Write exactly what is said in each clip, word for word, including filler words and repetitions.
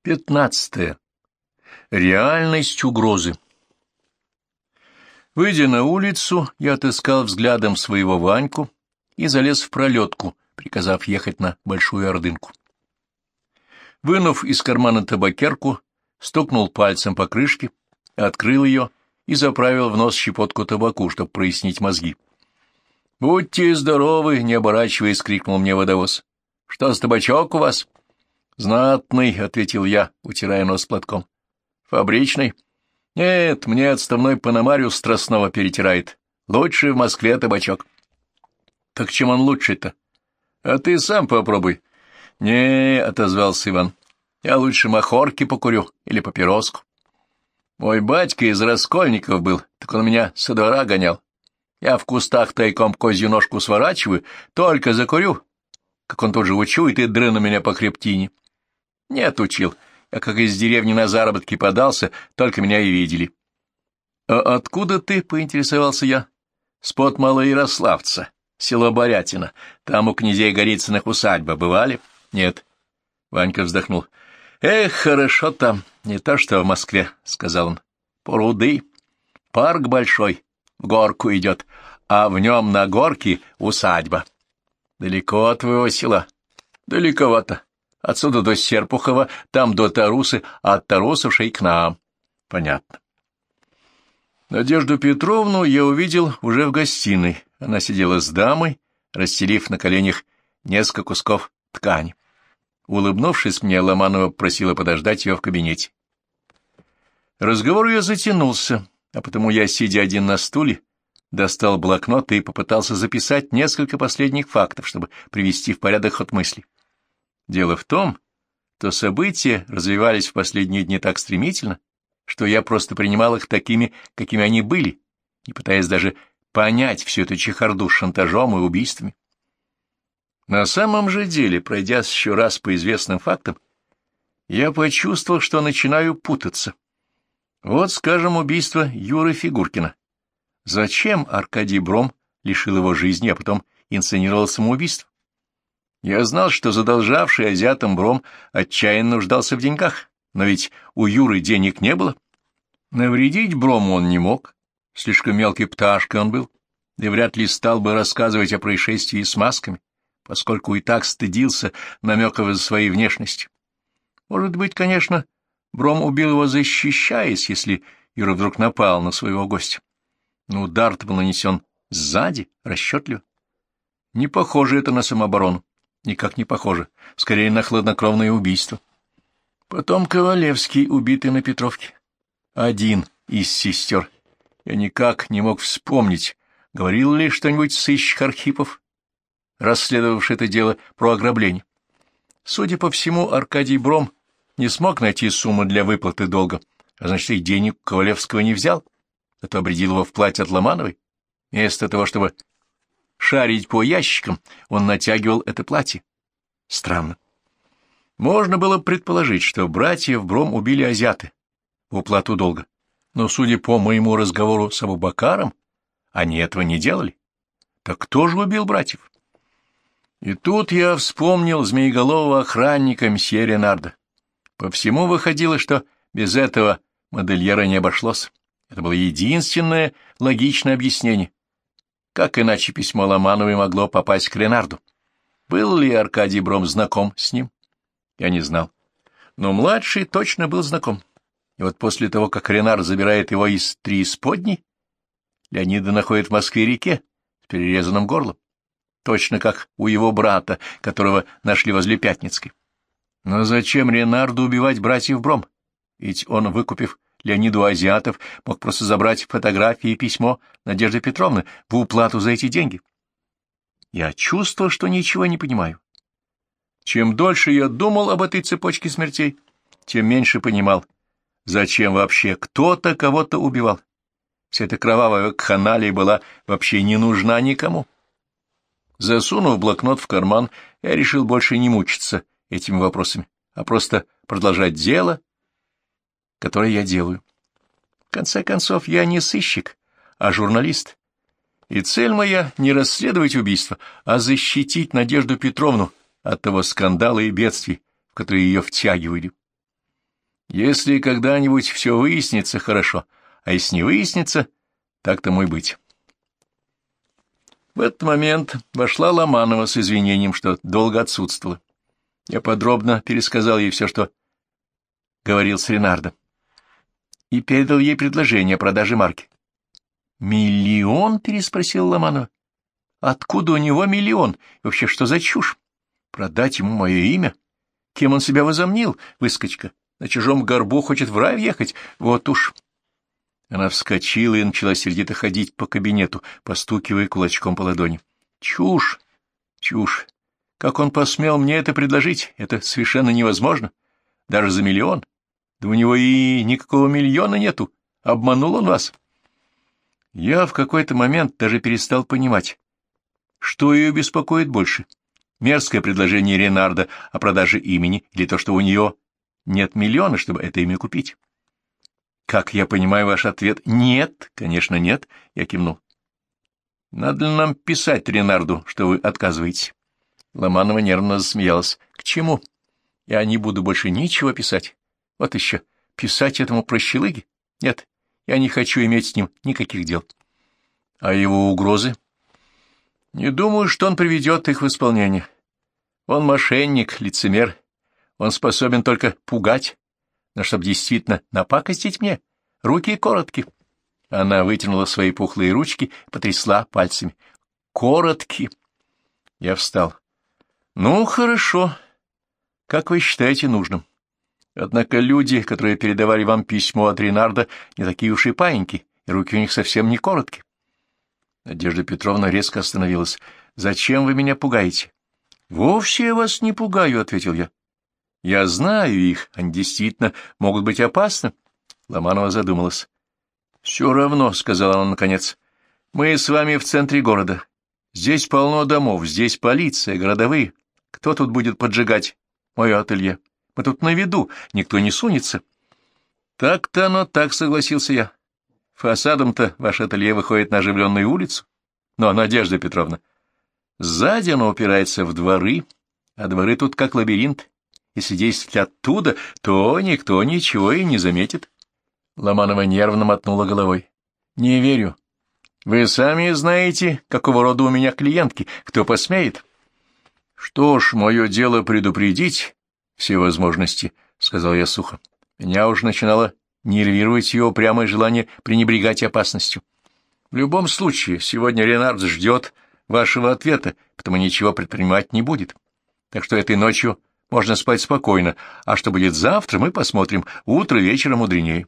Пятнадцатое. Реальность угрозы. Выйдя на улицу, я отыскал взглядом своего Ваньку и залез в пролетку, приказав ехать на Большую Ордынку. Вынув из кармана табакерку, стукнул пальцем по крышке, открыл ее и заправил в нос щепотку табаку, чтобы прояснить мозги. — Будьте здоровы! — не оборачиваясь, крикнул мне водовоз. — Что, с табачок у вас? — Знатный, — ответил я, утирая нос платком. — Фабричный? — Нет, мне отставной Пономарев Страстного перетирает. Лучше в Москве табачок. — Так чем он лучше-то? — А ты сам попробуй. — Не, — отозвался Иван, — я лучше махорки покурю или папироску. Мой батька из Раскольников был, так он меня со двора гонял. Я в кустах тайком козью ножку сворачиваю, только закурю, как он тут же учует и дрыну меня по хребтине. Нет, учил. Я как из деревни на заработки подался, только меня и видели. — А откуда ты? — поинтересовался я. — С-под Малоярославца, село Борятино. Там у князей Голицыных усадьба. Бывали? — Нет. Ванька вздохнул. — Эх, хорошо там, не то что в Москве, — сказал он. — Пруды, парк большой, в горку идет, а в нем на горке усадьба. — Далеко от твоего села? — Далековато. Отсюда до Серпухова, там до Тарусы, а от Тарусовшей к нам. Понятно. Надежду Петровну я увидел уже в гостиной. Она сидела с дамой, расстелив на коленях несколько кусков ткани. Улыбнувшись мне, Ломанова просила подождать ее в кабинете. Разговор ее затянулся, а потому я, сидя один на стуле, достал блокнот и попытался записать несколько последних фактов, чтобы привести в порядок ход мыслей. Дело в том, что события развивались в последние дни так стремительно, что я просто принимал их такими, какими они были, не пытаясь даже понять всю эту чехарду с шантажом и убийствами. На самом же деле, пройдясь еще раз по известным фактам, я почувствовал, что начинаю путаться. Вот, скажем, убийство Юры Фигуркина. Зачем Аркадий Бром лишил его жизни, а потом инсценировал самоубийство? Я знал, что задолжавший азиатам Бром отчаянно нуждался в деньгах, но ведь у Юры денег не было. Навредить Брому он не мог, слишком мелкой пташкой он был, и вряд ли стал бы рассказывать о происшествии с масками, поскольку и так стыдился намеков из своей внешности. Может быть, конечно, Бром убил его, защищаясь, если Юра вдруг напал на своего гостя. Но удар-то был нанесен сзади, расчетливо. Не похоже это на самооборону. Никак не похоже. Скорее, на хладнокровное убийство. Потом Ковалевский, убитый на Петровке. Один из сестер. Я никак не мог вспомнить, говорил ли что-нибудь сыщик Архипов, расследовавший это дело про ограбление. Судя по всему, Аркадий Бром не смог найти сумму для выплаты долга, а значит, и денег Ковалевского не взял, а то обредил его в платье от Ломановой. Вместо того, чтобы шарить по ящикам, он натягивал это платье. Странно. Можно было предположить, что братьев Бром убили азиаты в уплату долга, но, судя по моему разговору с Абубакаром, они этого не делали. Так кто же убил братьев? И тут я вспомнил змееголового охранника мсье Ренарда. По всему выходило, что без этого модельера не обошлось. Это было единственное логичное объяснение. Как иначе письмо Ломановой могло попасть к Ренарду? Был ли Аркадий Бром знаком с ним? Я не знал. Но младший точно был знаком. И вот после того, как Ренард забирает его из Преисподней, Леонида находит в Москве-реке с перерезанным горлом. Точно как у его брата, которого нашли возле Пятницкой. Но зачем Ренарду убивать братьев Бром? Ведь он, выкупив Леониду азиатов, мог просто забрать фотографии и письмо Надежды Петровны в уплату за эти деньги. Я чувствовал, что ничего не понимаю. Чем дольше я думал об этой цепочке смертей, тем меньше понимал, зачем вообще кто-то кого-то убивал. Вся эта кровавая каналия была вообще не нужна никому. Засунув блокнот в карман, я решил больше не мучиться этими вопросами, а просто продолжать дело, которое я делаю. В конце концов, я не сыщик, а журналист. И цель моя — не расследовать убийство, а защитить Надежду Петровну от того скандала и бедствий, в которые ее втягивали. Если когда-нибудь все выяснится, хорошо, а если не выяснится, так тому и быть. В этот момент вошла Ломанова с извинением, что долго отсутствовала. Я подробно пересказал ей все, что говорил с Ренардо, и передал ей предложение о продаже марки. «Миллион?» — переспросила Ломанова. «Откуда у него миллион? И вообще, что за чушь? Продать ему мое имя? Кем он себя возомнил, выскочка? На чужом горбу хочет в рай въехать? Вот уж!» Она вскочила и начала сердито ходить по кабинету, постукивая кулачком по ладони. «Чушь! Чушь! Как он посмел мне это предложить? Это совершенно невозможно. Даже за миллион. Да у него и никакого миллиона нету. Обманул он вас». Я в какой-то момент даже перестал понимать, что ее беспокоит больше. Мерзкое предложение Ренардо о продаже имени или то, что у нее нет миллиона, чтобы это имя купить. «Как я понимаю ваш ответ?» «Нет, конечно, нет», — я кивнул. «Надо ли нам писать Ренарду, что вы отказываете?» Ломанова нервно засмеялась. «К чему? Я не буду больше ничего писать. Вот еще, писать этому прощелыге? Нет, я не хочу иметь с ним никаких дел». «А его угрозы?» «Не думаю, что он приведет их в исполнение. Он мошенник, лицемер. Он способен только пугать. Но чтоб действительно напакостить мне, руки короткие». Она вытянула свои пухлые ручки и потрясла пальцами. «Короткие». Я встал. «Ну, хорошо. Как вы считаете нужным? Однако люди, которые передавали вам письмо от Ренардо, не такие уж и паиньки, и руки у них совсем не короткие». Надежда Петровна резко остановилась. «Зачем вы меня пугаете?» «Вовсе я вас не пугаю», — ответил я. «Я знаю их, они действительно могут быть опасны». Ломанова задумалась. «Все равно», — сказала она наконец, — «мы с вами в центре города. Здесь полно домов, здесь полиция, городовые. Кто тут будет поджигать мое ателье? Мы тут на виду, никто не сунется». «Так-то оно так», — согласился я. «Фасадом-то ваше ателье выходит на оживленную улицу. Но, Надежда Петровна, сзади оно упирается в дворы, а дворы тут как лабиринт. Если действовать оттуда, то никто ничего и не заметит». Ломанова нервно мотнула головой. «Не верю. Вы сами знаете, какого рода у меня клиентки. Кто посмеет?» «Что ж, мое дело предупредить все возможности», — сказал я сухо. Меня уже начинало нервировать его упрямое желание пренебрегать опасностью. «В любом случае, сегодня Ренард ждет вашего ответа, потому ничего предпринимать не будет. Так что этой ночью можно спать спокойно, а что будет завтра, мы посмотрим. Утро вечера мудренее».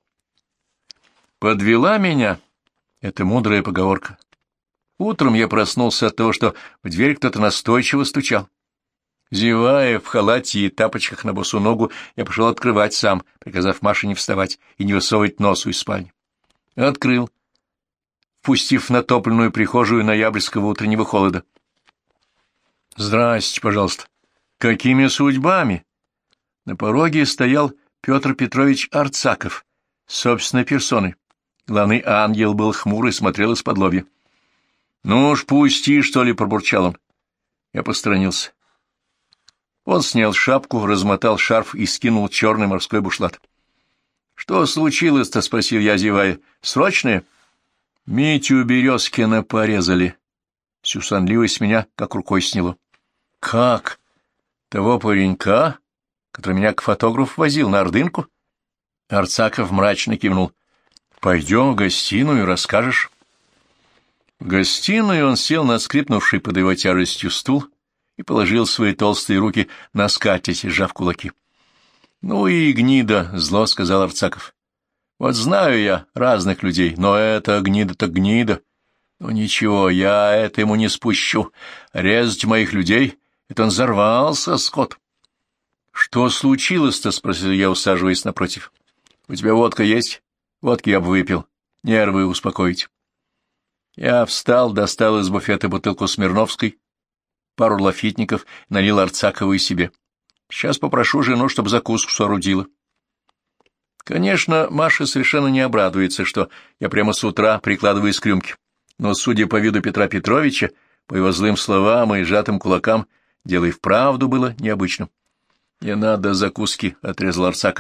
Подвела меня эта мудрая поговорка. Утром я проснулся от того, что в дверь кто-то настойчиво стучал. Зевая в халате и тапочках на босу ногу, я пошел открывать сам, приказав Маше не вставать и не высовывать носу из спальни. Открыл, впустив в натопленную прихожую ноябрьского утреннего холода. «Здрасте, пожалуйста». «Какими судьбами?» На пороге стоял Петр Петрович Арцаков, собственной персоной. Главный ангел был хмурый, смотрел из-под лобья. «Ну уж пусти, что ли», — пробурчал он. Я посторонился. Он снял шапку, размотал шарф и скинул черный морской бушлат. «Что случилось-то?» — спросил я, зевая. «Срочное?» «Митю Березкина порезали». Всю сонливость меня как рукой сняло. «Как? Того паренька, который меня к фотографу возил на Ордынку?» Арцаков мрачно кивнул. «Пойдем в гостиную, расскажешь». В гостиную он сел на скрипнувший под его тяжестью стул и положил свои толстые руки на скатерть, сжав кулаки. «Ну и гнида», — зло сказал Арцаков. «Вот знаю я разных людей, но это гнида-то гнида. Ну ничего, я это ему не спущу. Резать моих людей — это он взорвался, скот». «Что случилось-то?» — спросил я, усаживаясь напротив. «У тебя водка есть?» «Водки я бы выпил. Нервы успокоить». Я встал, достал из буфета бутылку Смирновской, пару лафитников, налил Арцакову и себе. Сейчас попрошу жену, чтобы закуску соорудила. Конечно, Маша совершенно не обрадуется, что я прямо с утра прикладываюсь к рюмке. Но, судя по виду Петра Петровича, по его злым словам и сжатым кулакам, дело и вправду было необычным. — Не надо закуски, — отрезал Арцаков.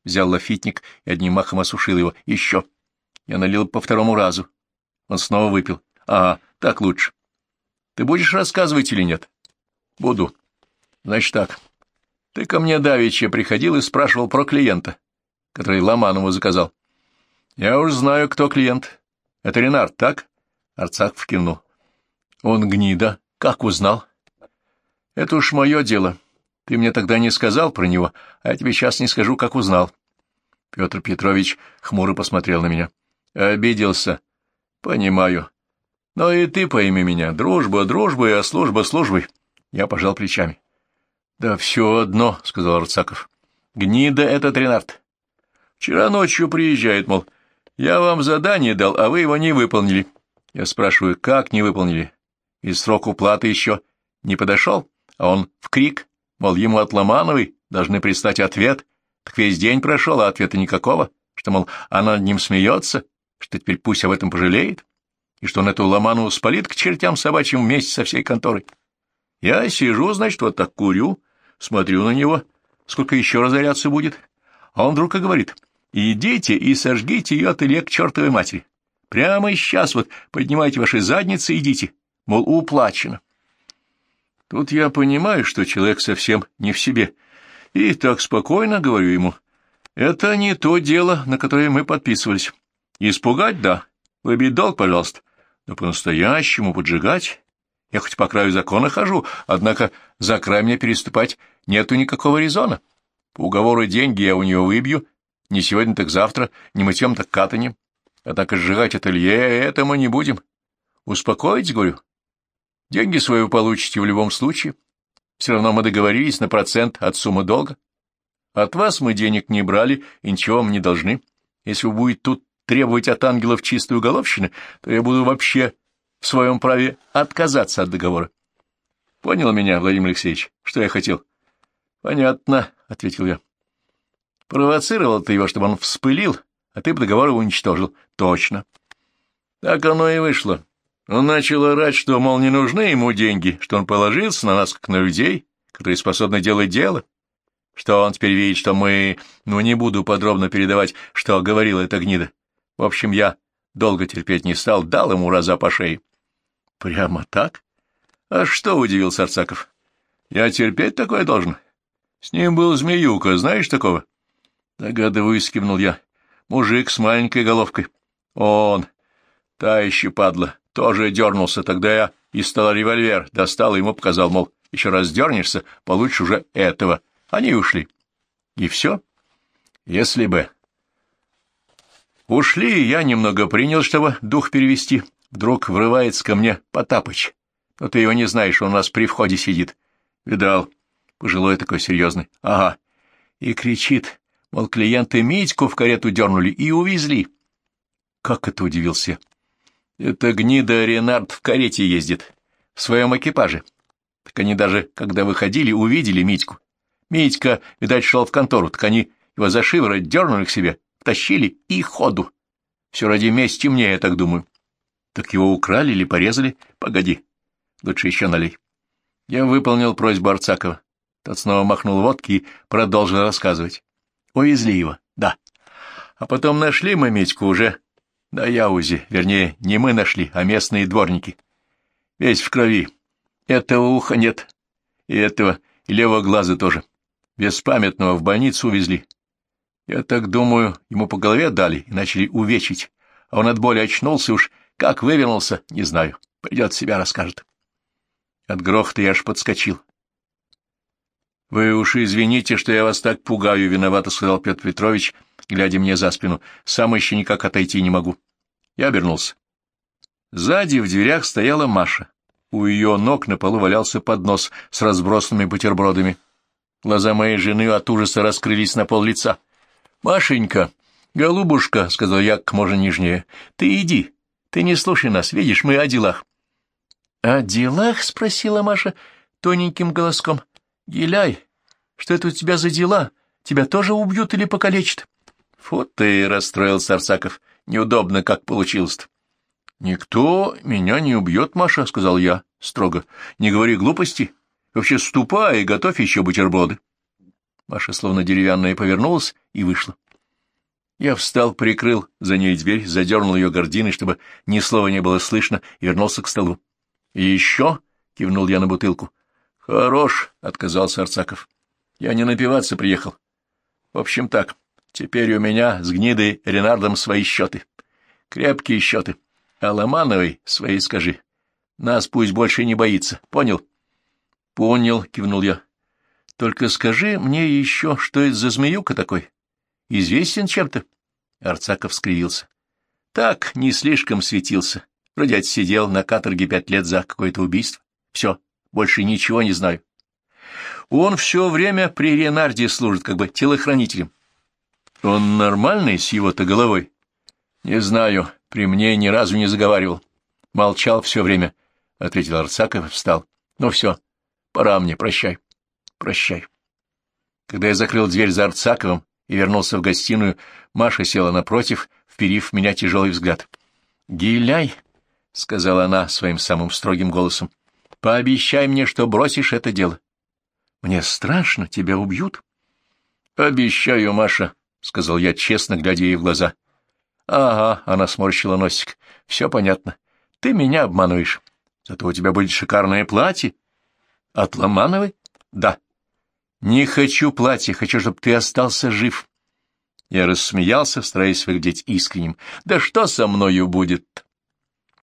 взял лафитник и одним махом осушил его. Еще. Я налил по второму разу. Он снова выпил. Ага, так лучше. Ты будешь рассказывать или нет? Буду. Значит так. Ты ко мне давеча приходил и спрашивал про клиента, который Ломанову заказал. Я уж знаю, кто клиент. Это Ренард, так? Арцаков кивнул. Он гнида. Как узнал? Это уж мое дело. Ты мне тогда не сказал про него, а я тебе сейчас не скажу, как узнал. Петр Петрович хмуро посмотрел на меня. Обиделся. Понимаю. Но и ты пойми меня. Дружба дружбой, а служба службой. Я пожал плечами. Да все одно, — сказал Арцаков. Гнида этот Ренард. Вчера ночью приезжает, мол, я вам задание дал, а вы его не выполнили. Я спрашиваю, как не выполнили? И срок уплаты еще не подошел, а он в крик, мол, ему от Ломановой должны прислать ответ. Так весь день прошел, а ответа никакого, что, мол, она над ним смеется, что теперь пусть об этом пожалеет, и что он эту Ломанову спалит к чертям собачьим вместе со всей конторой. Я сижу, значит, вот так курю, смотрю на него, сколько еще разоряться будет, а он вдруг и говорит, идите и сожгите ее ателье к чертовой матери. Прямо сейчас вот поднимайте ваши задницы и идите, мол, уплачено. Тут я понимаю, что человек совсем не в себе, и так спокойно говорю ему, это не то дело, на которое мы подписывались. Испугать, да, выбить долг, пожалуйста, но по-настоящему поджигать. Я хоть по краю закона хожу, однако за край мне переступать нету никакого резона. По уговору деньги я у него выбью, не сегодня, так завтра, не мытьем, так катаньем. Однако сжигать ателье это мы не будем. Успокоить, говорю. Деньги свои вы получите в любом случае. Все равно мы договорились на процент от суммы долга. От вас мы денег не брали и ничего вам не должны. Если вы будете тут требовать от ангелов чистой уголовщины, то я буду вообще в своем праве отказаться от договора. Понял меня, Владимир Алексеевич, что я хотел? — Понятно, — ответил я. — Провоцировал ты его, чтобы он вспылил, а ты по договору уничтожил. — Точно. Так оно и вышло. Он начал орать, что, мол, не нужны ему деньги, что он положился на нас, как на людей, которые способны делать дело, что он теперь видит, что мы... Ну, не буду подробно передавать, что говорила эта гнида. В общем, я долго терпеть не стал, дал ему раза по шее. — Прямо так? А что, — удивился Арцаков, — я терпеть такое должен? С ним был змеюка, знаешь такого? — Догадываюсь, — кивнул я. — Мужик с маленькой головкой. Он, та еще падла, тоже дернулся. Тогда я из стола револьвер достал и ему показал, мол, еще раз дернешься, получишь уже этого. Они ушли. И все? Если бы... Ушли, я немного принял, чтобы дух перевести. Вдруг врывается ко мне Потапыч. Но ты его не знаешь, он у нас при входе сидит. Видал, пожилой такой серьезный. Ага. И кричит, мол, клиенты Митьку в карету дернули и увезли. Как это, удивился? Это гнида Ренард в карете ездит, в своем экипаже. Так они даже, когда выходили, увидели Митьку. Митька, видать, шел в контору, так они его за шиворот дернули к себе, втащили и ходу. Все ради мести мне, я так думаю. Так его украли или порезали? Погоди, лучше еще налей. Я выполнил просьбу Арцакова. Тот снова махнул водки и продолжил рассказывать. Увезли его, да. А потом нашли мы Митьку уже на Яузе, вернее, не мы нашли, а местные дворники. Весь в крови. Этого уха нет, и этого, и левого глаза тоже. Беспамятного в больницу увезли. Я так думаю, ему по голове дали и начали увечить, а он от боли очнулся уж, как вывернулся, не знаю. Придет, себя расскажет. От грохота я аж подскочил. — Вы уж извините, что я вас так пугаю, — виновато сказал Петр Петрович, глядя мне за спину. Сам еще никак отойти не могу. Я обернулся. Сзади в дверях стояла Маша. У ее ног на полу валялся поднос с разбросанными бутербродами. Глаза моей жены от ужаса раскрылись на пол лица. — Машенька, голубушка, — сказал я как можно нежнее, — ты иди. Ты не слушай нас, видишь, мы о делах. — О делах? — спросила Маша тоненьким голоском. — Гиляй, что это у тебя за дела? Тебя тоже убьют или покалечат? — Фу ты, — расстроился Арцаков. — Неудобно, как получилось-то. — Никто меня не убьет, Маша, — сказал я строго. — Не говори глупости. Вообще ступай и готовь еще бутерброды. Маша словно деревянная повернулась и вышла. Я встал, прикрыл за ней дверь, задернул ее гардиной, чтобы ни слова не было слышно, и вернулся к столу. — И еще? — кивнул я на бутылку. — Хорош, — отказался Арцаков. — Я не напиваться приехал. В общем так, теперь у меня с гнидой Ренардом свои счеты. Крепкие счеты. А Ломановой свои скажи. Нас пусть больше не боится. Понял? — Понял, — кивнул я. — Только скажи мне еще, что это за змеюка такой? Известен чем-то? Арцаков скривился. — Так, не слишком светился. Вроде отсидел на каторге пять лет за какое-то убийство. Все, больше ничего не знаю. Он все время при Ренарде служит, как бы телохранителем. Он нормальный с его-то головой? Не знаю, при мне ни разу не заговаривал. Молчал все время, — ответил Арцаков и встал. Ну все, пора мне, прощай. Прощай. Когда я закрыл дверь за Арцаковым и вернулся в гостиную, Маша села напротив, вперив в меня тяжелый взгляд. — Гиляй, — сказала она своим самым строгим голосом, — пообещай мне, что бросишь это дело. Мне страшно, тебя убьют. — Обещаю, Маша, — сказал я, честно глядя ей в глаза. — Ага, — она сморщила носик, — все понятно. Ты меня обманываешь. Зато у тебя будет шикарное платье. — От Ломановой? — Да. — Не хочу платья, хочу, чтобы ты остался жив. Я рассмеялся, стараясь выглядеть искренним. — Да что со мною будет?